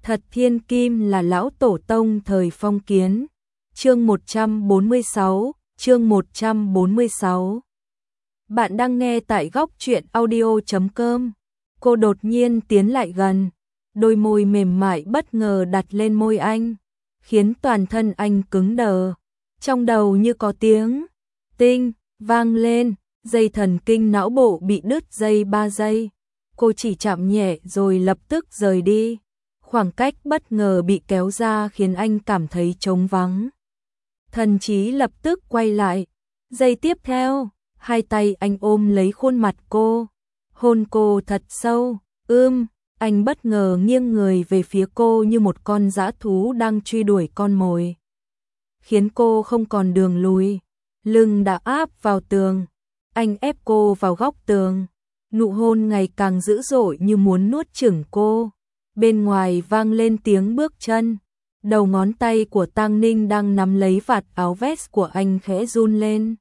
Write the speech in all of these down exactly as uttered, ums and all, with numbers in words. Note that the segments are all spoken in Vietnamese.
Thật thiên kim là lão tổ tông thời phong kiến. Chương một trăm bốn mươi sáu, chương một trăm bốn mươi sáu. Bạn đang nghe tại góc truyện audio chấm com. Cô đột nhiên tiến lại gần, đôi môi mềm mại bất ngờ đặt lên môi anh, khiến toàn thân anh cứng đờ. Trong đầu như có tiếng tinh vang lên, dây thần kinh não bộ bị đứt dây ba giây. Cô chỉ chạm nhẹ rồi lập tức rời đi. Khoảng cách bất ngờ bị kéo ra khiến anh cảm thấy trống vắng. Thần trí lập tức quay lại. Giây tiếp theo, hai tay anh ôm lấy khuôn mặt cô, hôn cô thật sâu. Ưm, anh bất ngờ nghiêng người về phía cô như một con dã thú đang truy đuổi con mồi, khiến cô không còn đường lùi. Lưng đã áp vào tường, anh ép cô vào góc tường. Nụ hôn ngày càng dữ dội như muốn nuốt chửng cô. Bên ngoài vang lên tiếng bước chân. Đầu ngón tay của Tang Ninh đang nắm lấy vạt áo vest của anh khẽ run lên,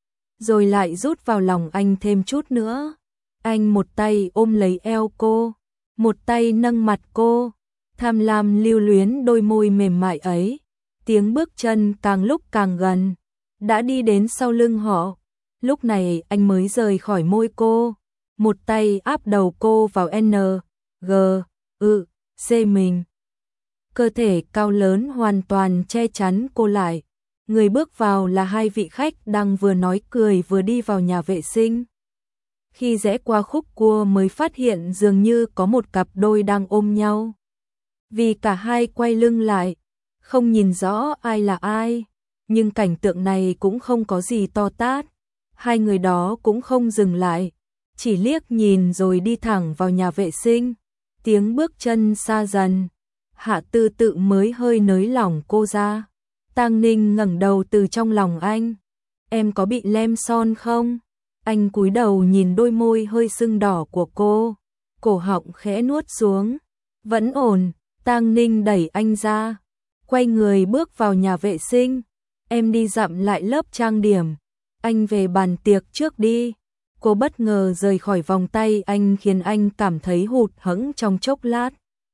rồi lại rút vào lòng anh thêm chút nữa. Anh một tay ôm lấy eo cô, một tay nâng mặt cô, tham lam lưu luyến đôi môi mềm mại ấy. Tiếng bước chân càng lúc càng gần, đã đi đến sau lưng họ. Lúc này anh mới rời khỏi môi cô, một tay áp đầu cô vào N, G, ư, C mình. Cơ thể cao lớn hoàn toàn che chắn cô lại. Người bước vào là hai vị khách đang vừa nói cười vừa đi vào nhà vệ sinh. Khi rẽ qua khúc cua mới phát hiện dường như có một cặp đôi đang ôm nhau. Vì cả hai quay lưng lại, không nhìn rõ ai là ai, nhưng cảnh tượng này cũng không có gì to tát. Hai người đó cũng không dừng lại, chỉ liếc nhìn rồi đi thẳng vào nhà vệ sinh. Tiếng bước chân xa dần, Hạ Tư Tự mới hơi nới lỏng cô ra. Tang Ninh ngẩng đầu từ trong lòng anh. Em có bị lem son không? Anh cúi đầu nhìn đôi môi hơi sưng đỏ của cô, cổ họng khẽ nuốt xuống. Vẫn ổn. Tang Ninh đẩy anh ra, quay người bước vào nhà vệ sinh. Em đi dặm lại lớp trang điểm, anh về bàn tiệc trước đi. Cô bất ngờ rời khỏi vòng tay anh khiến anh cảm thấy hụt hẫng trong chốc lát.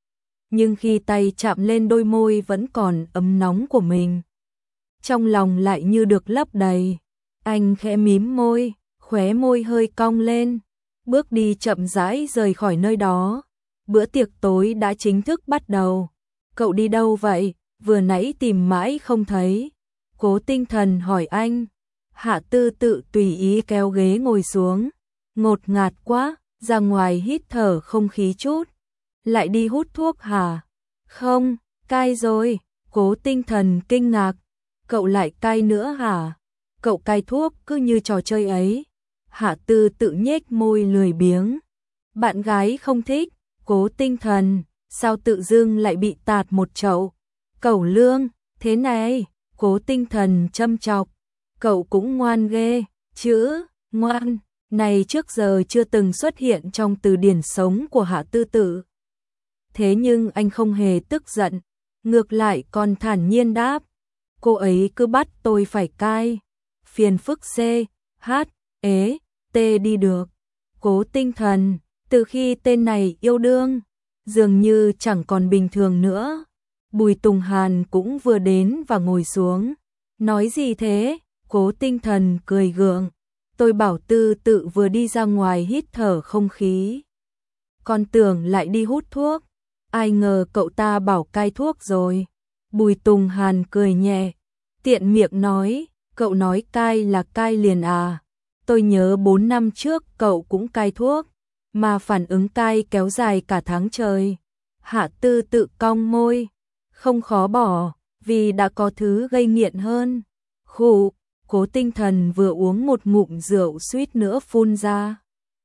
Nhưng khi tay chạm lên đôi môi vẫn còn ấm nóng của mình, trong lòng lại như được lấp đầy. Anh khẽ mím môi, khóe môi hơi cong lên, bước đi chậm rãi rời khỏi nơi đó. Bữa tiệc tối đã chính thức bắt đầu. Cậu đi đâu vậy? Vừa nãy tìm mãi không thấy. Cố Tinh Thần hỏi anh. Hạ Tư Tự tùy ý kéo ghế ngồi xuống. Ngột ngạt quá, ra ngoài hít thở không khí chút. Lại đi hút thuốc hả? Không, cai rồi. Cố Tinh Thần kinh ngạc. Cậu lại cai nữa hả? Cậu cai thuốc cứ như trò chơi ấy. Hạ Tư Tự nhếch môi lười biếng. Bạn gái không thích. Cố Tinh Thần, sao tự dưng lại bị tạt một chậu cẩu lương thế này? Cố Tinh Thần châm chọc. Cậu cũng ngoan ghê. Chữ ngoan này trước giờ chưa từng xuất hiện trong từ điển sống của Hạ Tư Tự. Thế nhưng anh không hề tức giận, ngược lại còn thản nhiên đáp. Cô ấy cứ bắt tôi phải cai. Phiền phức C, H, ế, T đi được. Cố Tinh Thần, từ khi tên này yêu đương, dường như chẳng còn bình thường nữa. Bùi Tùng Hàn cũng vừa đến và ngồi xuống. Nói gì thế? Cố Tinh Thần cười gượng. Tôi bảo Tư Tự vừa đi ra ngoài hít thở không khí, còn tưởng lại đi hút thuốc. Ai ngờ cậu ta bảo cai thuốc rồi. Bùi Tùng Hàn cười nhẹ, tiện miệng nói. Cậu nói cai là cai liền à? Tôi nhớ bốn năm trước cậu cũng cai thuốc, mà phản ứng cai kéo dài cả tháng trời. Hạ Tư Tự cong môi. Không khó bỏ, vì đã có thứ gây nghiện hơn. Khụ. Cố Tinh Thần vừa uống một ngụm rượu suýt nữa phun ra,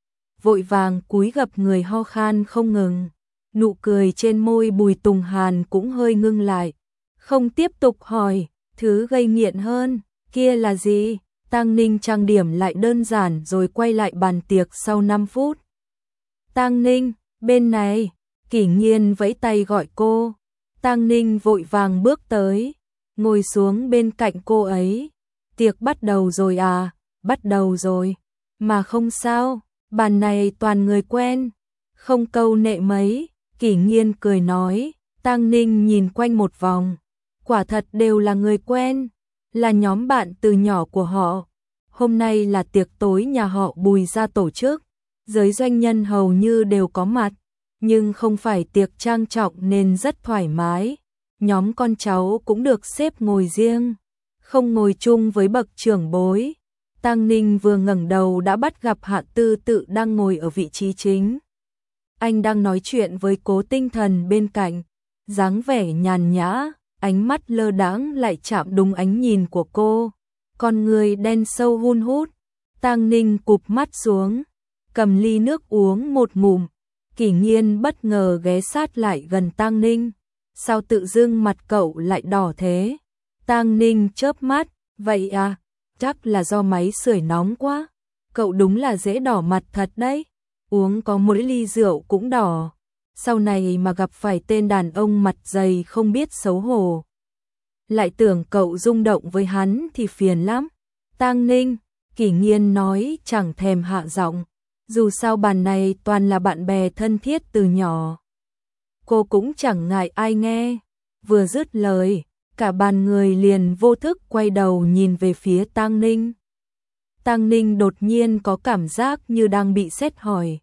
vội vàng cúi gập người ho khan không ngừng. Nụ cười trên môi Bùi Tùng Hàn cũng hơi ngưng lại, không tiếp tục hỏi. Thứ gây nghiện hơn kia là gì? Tang Ninh trang điểm lại đơn giản rồi quay lại bàn tiệc sau năm phút. Tang Ninh, bên này. Kỷ Nghiên vẫy tay gọi cô. Tang Ninh vội vàng bước tới, ngồi xuống bên cạnh cô ấy. Tiệc bắt đầu rồi à? Bắt đầu rồi. Mà không sao, bàn này toàn người quen. Không câu nệ mấy. Kỷ Nghiên cười nói. Tang Ninh nhìn quanh một vòng, quả thật đều là người quen, là nhóm bạn từ nhỏ của họ. Hôm nay là tiệc tối nhà họ Bùi ra tổ chức, giới doanh nhân hầu như đều có mặt, nhưng không phải tiệc trang trọng nên rất thoải mái. Nhóm con cháu cũng được xếp ngồi riêng, không ngồi chung với bậc trưởng bối. Tang Ninh vừa ngẩng đầu đã bắt gặp Hạ Tư Tự đang ngồi ở vị trí chính. Anh đang nói chuyện với Cố Tinh Thần bên cạnh, dáng vẻ nhàn nhã, ánh mắt lơ đãng lại chạm đúng ánh nhìn của cô. Con người đen sâu hun hút. Tang Ninh cụp mắt xuống, cầm ly nước uống một ngụm. Kỷ Nghiên bất ngờ ghé sát lại gần Tang Ninh. Sao tự dưng mặt cậu lại đỏ thế? Tang Ninh chớp mắt, vậy à, chắc là do máy sưởi nóng quá. Cậu đúng là dễ đỏ mặt thật đấy, uống có mỗi ly rượu cũng đỏ. Sau này mà gặp phải tên đàn ông mặt dày không biết xấu hổ, lại tưởng cậu rung động với hắn thì phiền lắm. Tang Ninh, Kỷ Nghiên nói chẳng thèm hạ giọng, dù sao bàn này toàn là bạn bè thân thiết từ nhỏ. Cô cũng chẳng ngại ai nghe. Vừa dứt lời, cả bàn người liền vô thức quay đầu nhìn về phía Tang Ninh. Tang Ninh đột nhiên có cảm giác như đang bị sét hỏi.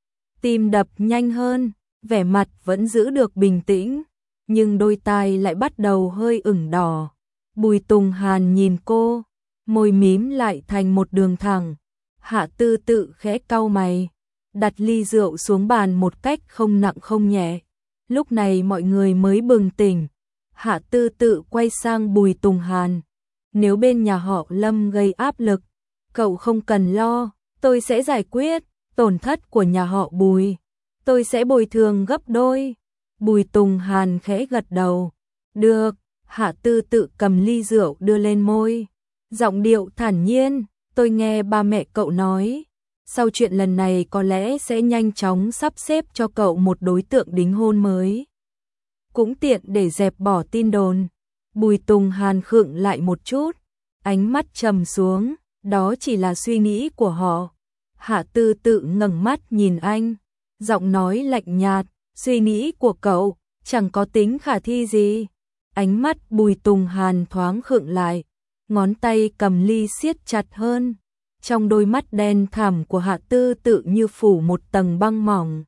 Tim đập nhanh hơn, vẻ mặt vẫn giữ được bình tĩnh, nhưng đôi tai lại bắt đầu hơi ửng đỏ. Bùi Tùng Hàn nhìn cô, môi mím lại thành một đường thẳng. Hạ Tư Tự khẽ cau mày, đặt ly rượu xuống bàn một cách không nặng không nhẹ. Lúc này mọi người mới bừng tỉnh. Hạ Tư Tự quay sang Bùi Tùng Hàn. Nếu bên nhà họ Lâm gây áp lực, cậu không cần lo, tôi sẽ giải quyết. Tổn thất của nhà họ Bùi, tôi sẽ bồi thường gấp đôi. Bùi Tùng Hàn khẽ gật đầu. Được. Hạ Tư Tự cầm ly rượu đưa lên môi, giọng điệu thản nhiên. Tôi nghe ba mẹ cậu nói, sau chuyện lần này có lẽ sẽ nhanh chóng sắp xếp cho cậu một đối tượng đính hôn mới, cũng tiện để dẹp bỏ tin đồn. Bùi Tùng Hàn khựng lại một chút, ánh mắt trầm xuống. Đó chỉ là suy nghĩ của họ. Hạ Tư Tự ngẩng mắt nhìn anh, giọng nói lạnh nhạt. Suy nghĩ của cậu chẳng có tính khả thi gì. Ánh mắt Bùi Tùng Hàn thoáng khựng lại, ngón tay cầm ly siết chặt hơn. Trong đôi mắt đen thẳm của Hạ Tư Tự như phủ một tầng băng mỏng.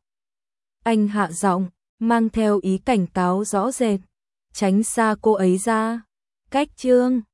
Anh hạ giọng, mang theo ý cảnh cáo rõ rệt. Tránh xa cô ấy ra. Cách chương